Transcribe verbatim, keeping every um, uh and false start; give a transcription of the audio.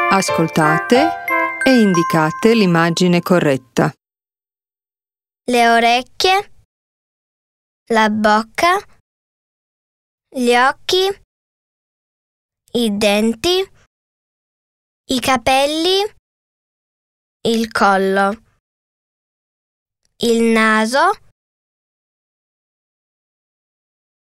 Ascoltate e indicate l'immagine corretta. Le orecchie, la bocca, gli occhi, i denti, i capelli, il collo, il naso,